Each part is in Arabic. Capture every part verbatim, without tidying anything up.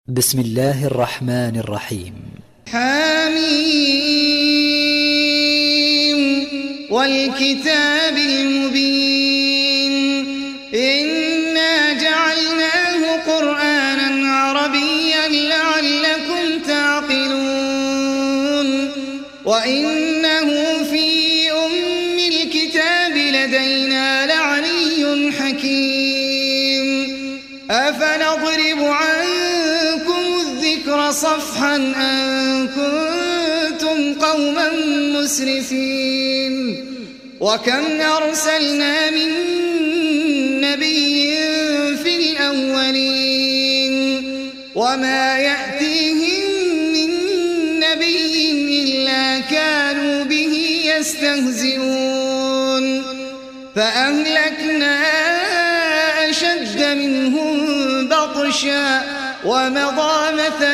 بسم الله الرحمن الرحيم. حميم والكتاب المبين إنا جعلناه قرآنا عربيا لعلكم تعقلون وإنه في أم الكتاب لدينا لعلي حكيم أفنضرب عنكم الذكر صفحا أن كنتم قوما مسرفين وكم أرسلنا من نبي في الأولين وما يأتيهم من نبي إلا كانوا به يستهزئون فأهلكنا أشد منهم بطشا ومضى مثل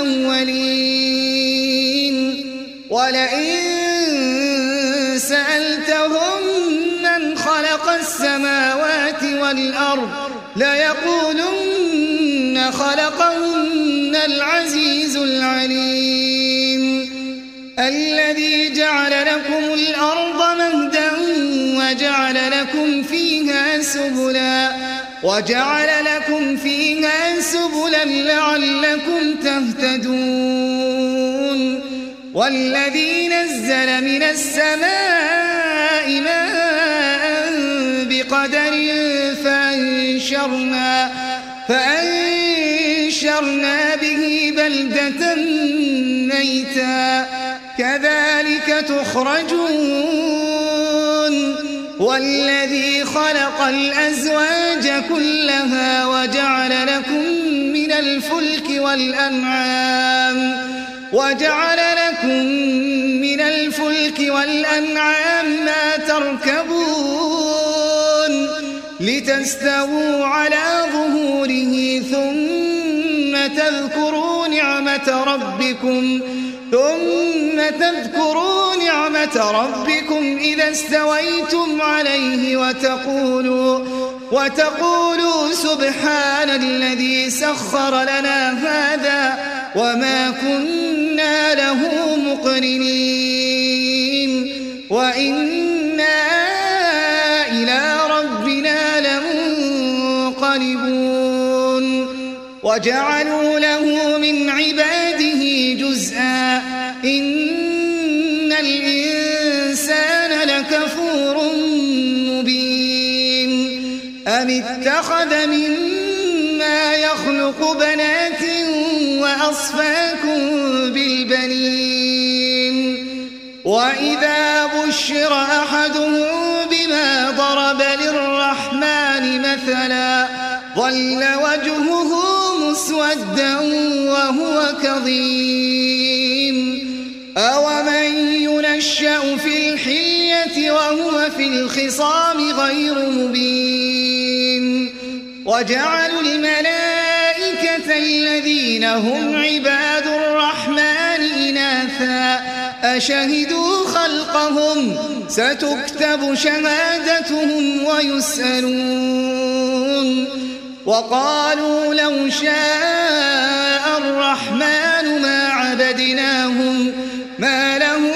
الأولين ولئن سألتهم من خلق السماوات والأرض ليقولن خلقهن العزيز العليم الذي جعل لكم الأرض مهدا وجعل لكم فيها سبلا وجعل لكم فيها سبلا لعلكم تهتدون والذي نزل من السماء ماء بقدر فأنشرنا, فأنشرنا به بلدة ميتا كذلك تخرجون والذي خلق الأزواج كلها وجعل لكم من الفلك والأنعام وجعل لكم من الفلك والأنعام ما تركبون لتستووا على ظهوره ثم تذكروا نعمة ربكم ثم تذكروا نعمة ربكم إذا استويتم عليه وتقولوا وتقولوا سبحان الذي سخر لنا هذا وما كنا له مقرنين وإنا إلى ربنا لمنقلبون وجعلوا له من عباده جزءا إن الإنسان لكفور مبين أم اتخذ مما يخلق بنات وأصفاكم بالبنين وإذا بشر أحدهم بما ضرب للرحمن مثلا ظل وجهه مسودا وهو كظيم أومن ينشأ في الحلية وهو في الخصام غير مبين وجعلوا الملائكة الذين هم عباد الرحمن إناثا أشهدوا خلقهم ستكتب شهادتهم ويسألون وقالوا لو شاء الرحمن ما عبدناهم ما لهم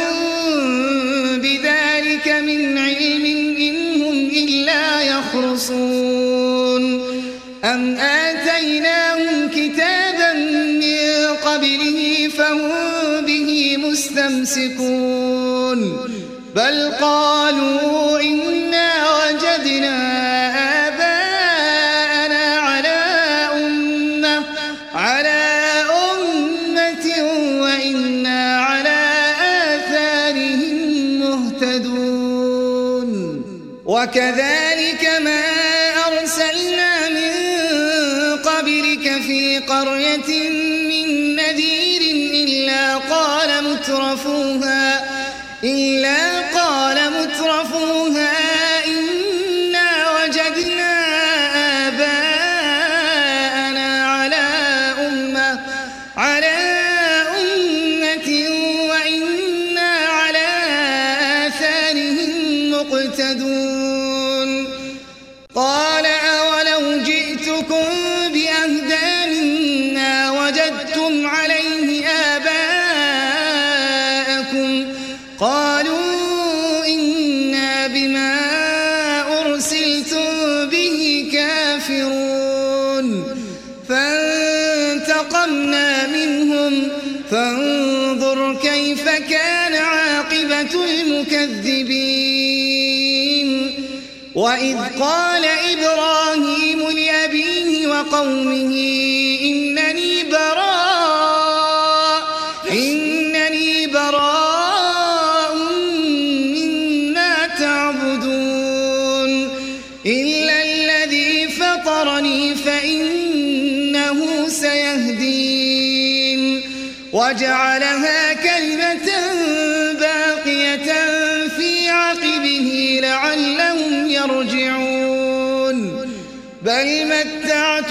بذلك من علم إن هم إلا يخرصون أم آتيناهم كتابا من قبله فهم به مستمسكون بل قالوا إنا وجدنا آباءنا على أمة على أمة وإنا على آثارهم مهتدون وكذلك ما أرسلنا من قبلك في قرية من نذير إلا قال مترفوها إلا قال مترفوها إنا وجدنا آباءنا على أمة على أمة وإنا على آثارهم مقتدون قال أولو جئتكم بأهدى مما وجدتم فانتقمنا منهم فانظر كيف كان عاقبة المكذبين وإذ قال إبراهيم لأبيه وقومه إنني براء إنني براء مما تعبدون إلا الذي فطرني فإنه سيهدين وجعلها كلمة باقية في عقبه لعلهم يرجعون بل متعت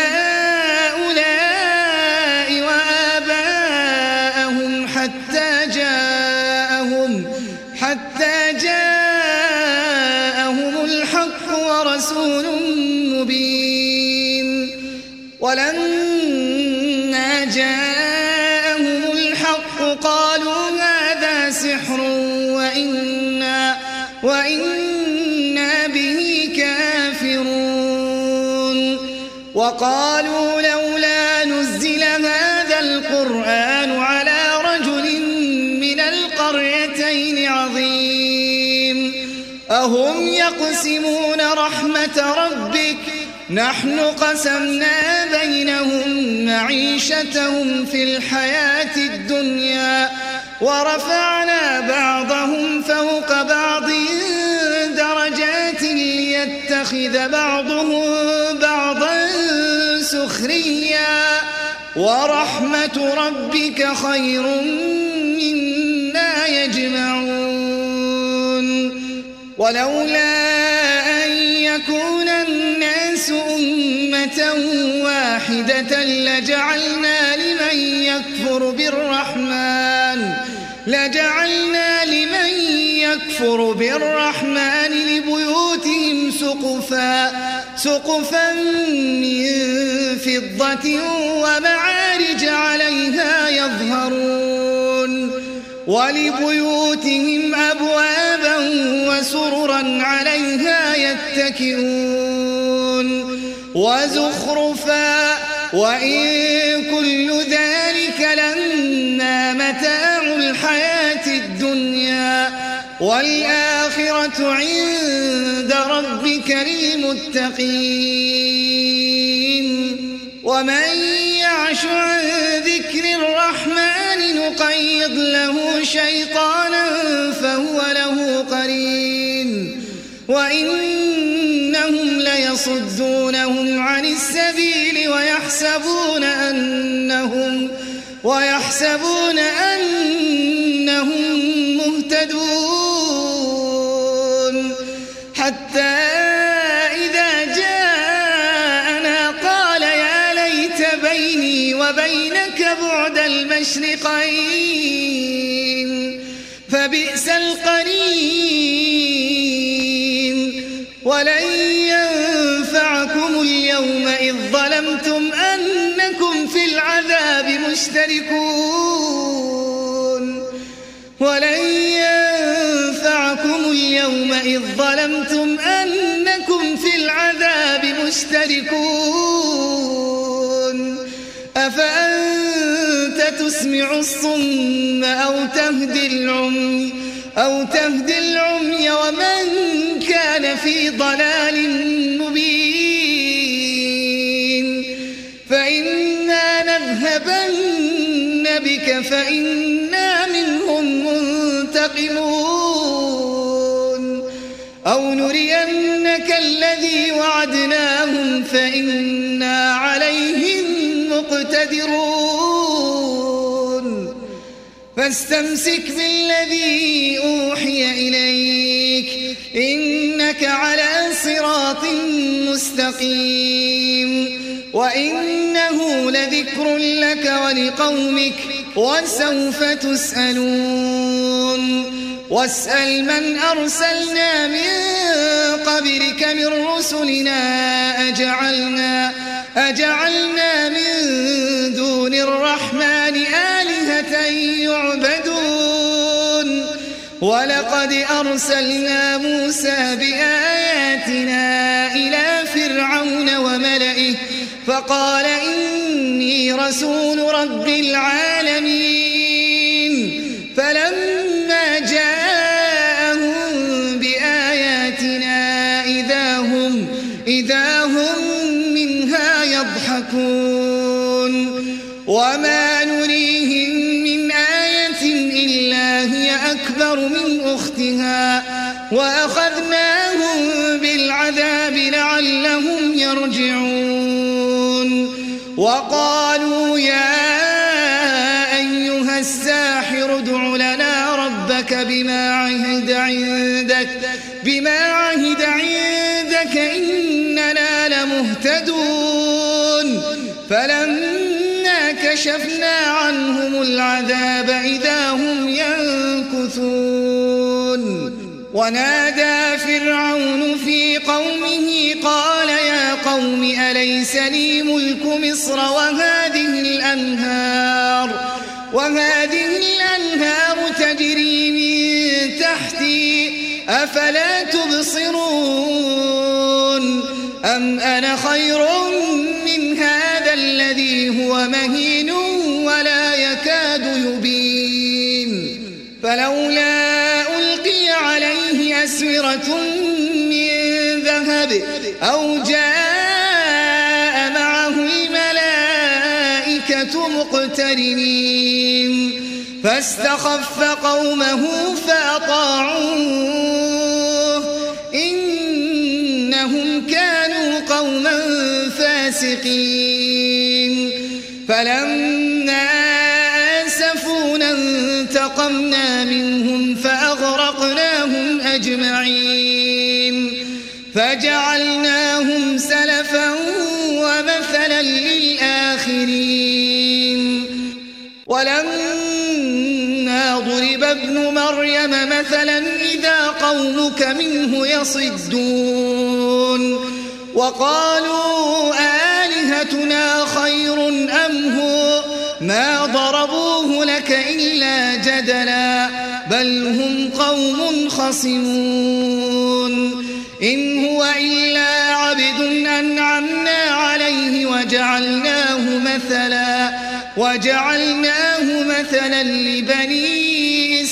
هؤلاء وآباءهم حتى جاءهم حتى جاءهم الحق ورسول مبين ولما جاءهم الحق قالوا هذا سحر وإنا وإنا به كافرون وقالوا لولا نزل هذا القرآن على رجل من القريتين عظيم أهم يقسمون رحمة ربك نحن قسمنا بينهم معيشتهم في الحياة الدنيا ورفعنا بعضهم فوق بعض درجات ليتخذ بعضهم بعضا سخريا ورحمة ربك خير مما يجمعون ولولا أن يكون الناس أمة واحدة لجعلنا لمن يكفر بالرحمن لجعلنا لمن يكفر بالرحمن لبيوتهم سقفا سقفا من فضة ومعارج عليها يظهرون ولبيوتهم أبوابا وسررا عليها يتكئون وزخرفا وإن كل ذلك لما متاع الحياة الدنيا والآخرة عند ربك للمتقين ومن يعش عن ذكر الرحمن نقيض له شيطانا فهو له قرين وإنهم ليصدونهم عن السبيل ويحسبون أنهم ويحسبون أنهم مهتدون حتى إذا جاءنا قال يا ليت بيني وبينك بعد المشرقين فبئس القرين ولن ينفعكم اليوم إذ ظلمتم أنكم في العذاب مشتركون ولن ينفعكم اليوم إذ ظلمتم أنكم في العذاب مشتركون أفأنت تسمع الصم أو تهدي العمي أو تهدي العمي ومن كان في ضلال مبين فإنا نذهبن بك فإنا منهم منتقمون أو نرينك الذي وعدناهم فإنا عليهم مقتدرون فاستمسك بالذي أوحي إليك إنك على صراط مستقيم وإنه لذكر لك ولقومك وسوف تسألون واسأل من أرسلنا من قبلك من رسلنا أجعلنا, أجعلنا من دون الرحمن آلهة يعبدون ولقد أرسلنا موسى بآياتنا إلى فرعون وملئه فقال إني إني رسول رب العالمين فلما جاءهم بآياتنا إذا هم, إذا هم منها يضحكون وما نريهم من آية إلا هي أكبر من أختها وأخذناهم بالعذاب لعلهم يرجعون وقالوا يا أيها الساحر ادع لنا ربك بما عهد عندك بما عهد عندك إننا لمهتدون فلما كشفنا عنهم العذاب إذا هم ينكثون ونادى فرعون في قومه قال يا قوم أليس لي ملك مصر وهذه الأنهار وهذه الأنهار تجري من تحتي أفلا تبصرون أم أنا خير من هذا الذي هو مهين ولا يكاد يبين فلولا ألقي عليه أسورة من ذهب أو جاء معه الملائكة مقترنين فاستخف قومه فأطاعوه إنهم كانوا قوما فاسقين فلما آسفونا انتقمنا منهم فأغرقناهم أجمعين فجعلناهم سلفا ومثلا للآخرين ولما ضرب ابن مريم مثلا إذا قومك منه يصدون وقالوا آلهتنا خير أم هو ما ضربوه لك إلا جدلا بل هم قوم خصمون إن هو إلا عبد أنعمنا عليه وجعلناه مثلا وجعلناه مثلا لبني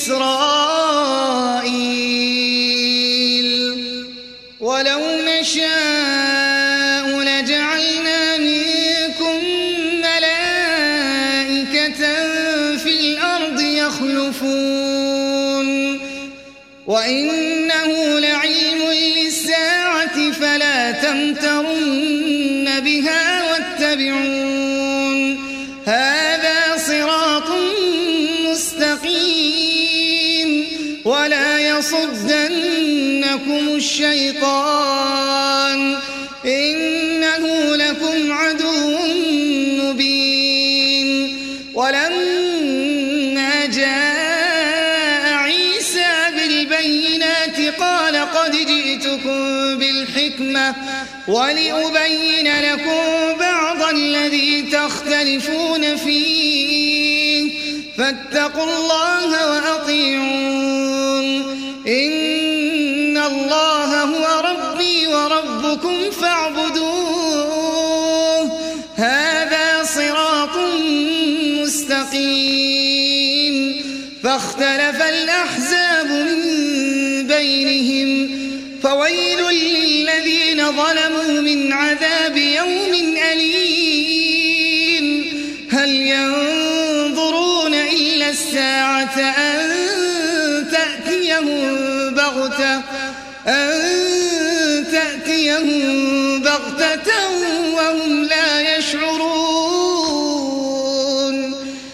إسرائيل ولو نشاء لجعلنا منكم ملائكة في الأرض يخلفون وإنه لعلم للساعة فلا تمترن بها واتبعون هذا صراط مستقيم ولا يصدنكم الشيطان إنه لكم عدو مبين ولما جاء عيسى بالبينات قال قد جئتكم بالحكمة ولأبين لكم بعض الذي تختلفون فيه فاتقوا الله وأطيعون إن الله هو ربي وربكم فاعبدوه هذا صراط مستقيم فاختلف الأحزاب من بينهم فويل للذين ظلموا من عذاب يوم أليم هل ينظرون إلا الساعة أن تأتيهم بغتة أن تأتيهم بغتة وهم لا يشعرون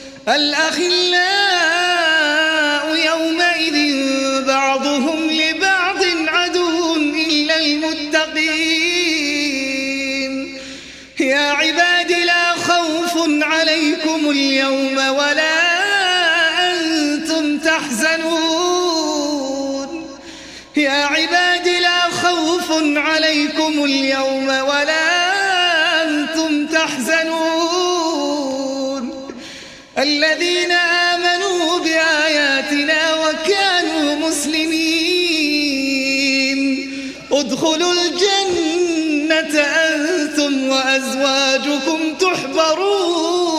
الأخلاء يومئذ بعضهم لبعض عدو إلا المتقين يا عباد لا خوف عليكم اليوم ولا أنتم تحزنون يا عباد لا خوف عليكم اليوم ولا أنتم تحزنون الذين آمنوا بآياتنا وكانوا مسلمين ادخلوا الجنة أنتم وأزواجكم تحبرون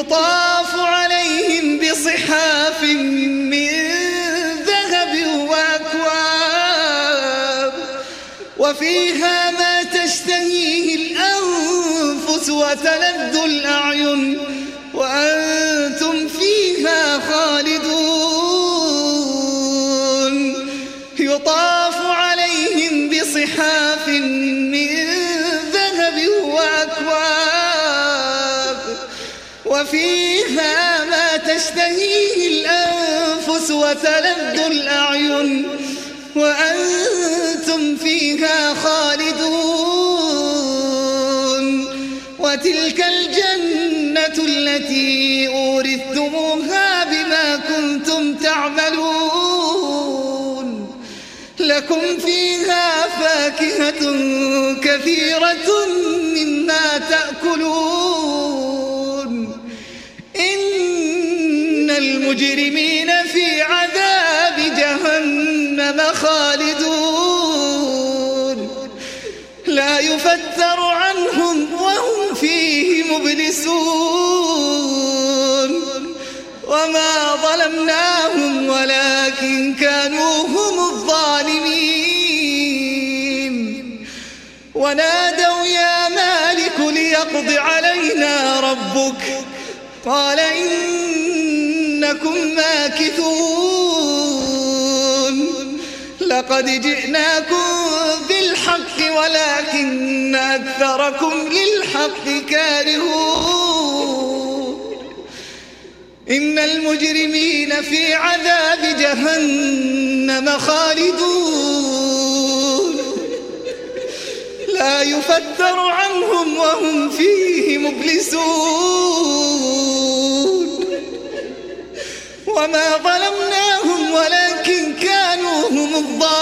يطاف عليهم بصحاف من ذهب وأكواب وفيها ما تشتهيه الأنفس وتلذ الأعين وأنتم فيها خالدون يطاف عليهم بصحاف من ذهب وأكواب وفيها ما تشتهيه الأنفس وتلذ الأعين وأنتم فيها خالدون وتلك الجنة التي أورثتموها بما كنتم تعملون لكم فيها فاكهة كثيرة مما تأكلون إن المجرمين في عذاب جهنم خالدون لا يفتر عنهم وهم فيه مبلسون وما ظلمناهم ولكن كانوا هم الظالمين ونادوا يا مالك ليقض علينا ربك قال إنكم ماكثون لقد جئناكم بالحق ولكن أكثركم للحق كارهون إن المجرمين في عذاب جهنم خالدون لا يفتر عنهم وهم فيه مبلسون وما ظلمناهم ولكن كانوا هم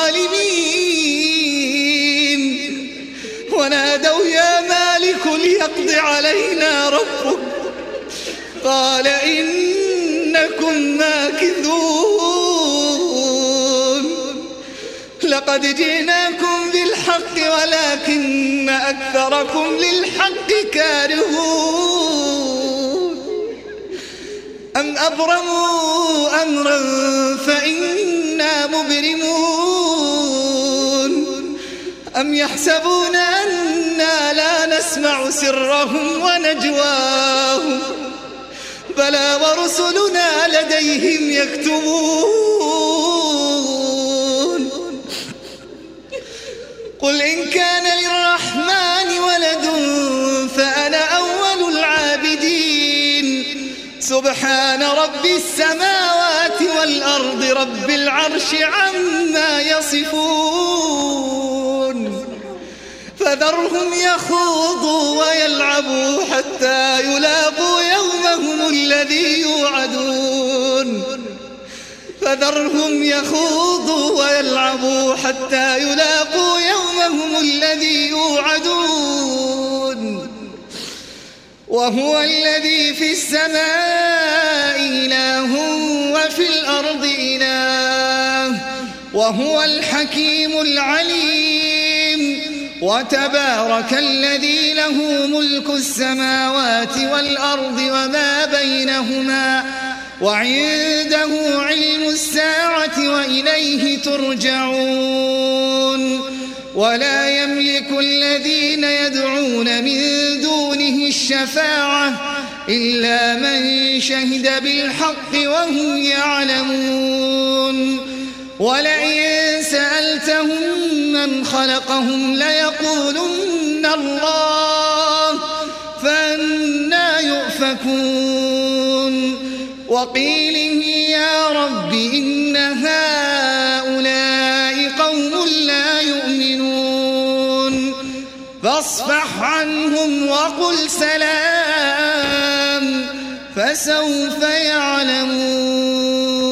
الظالمين ونادوا يا مالك ليقض علينا ربك قال إنكم ماكثون لقد جئناكم بالحق ولكن أكثركم للحق كارهون أم أبرموا أمرا فإنا مبرمون أم يحسبون أنا لا نسمع سرهم ونجواهم بلى ورسلنا لديهم يكتبون قل إن كان للرحمن ولد فأنا أول العابدين سبحان رب السماوات والأرض رب العرش عما يصفون فذرهم يخوضوا ويلعبوا حتى يلاقوا يومهم الذي يوعدون فذرهم يخوضوا ويلعبوا حتى يلاقوا يومهم الذي يوعدون وهو الذي في السماء إله وفي الأرض إله وهو الحكيم العليم وتبارك الذي له ملك السماوات والأرض وما بينهما وعنده علم الساعة وإليه ترجعون ولا يملك الذين يدعون من دونه الشفاعة إلا من شهد بالحق وهم يعلمون ولئن سألتهم من خلقهم ليقولن الله فأنى يؤفكون وقيله يا رب إن هؤلاء قوم لا يؤمنون فاصفح عنهم وقل سلام فسوف يعلمون.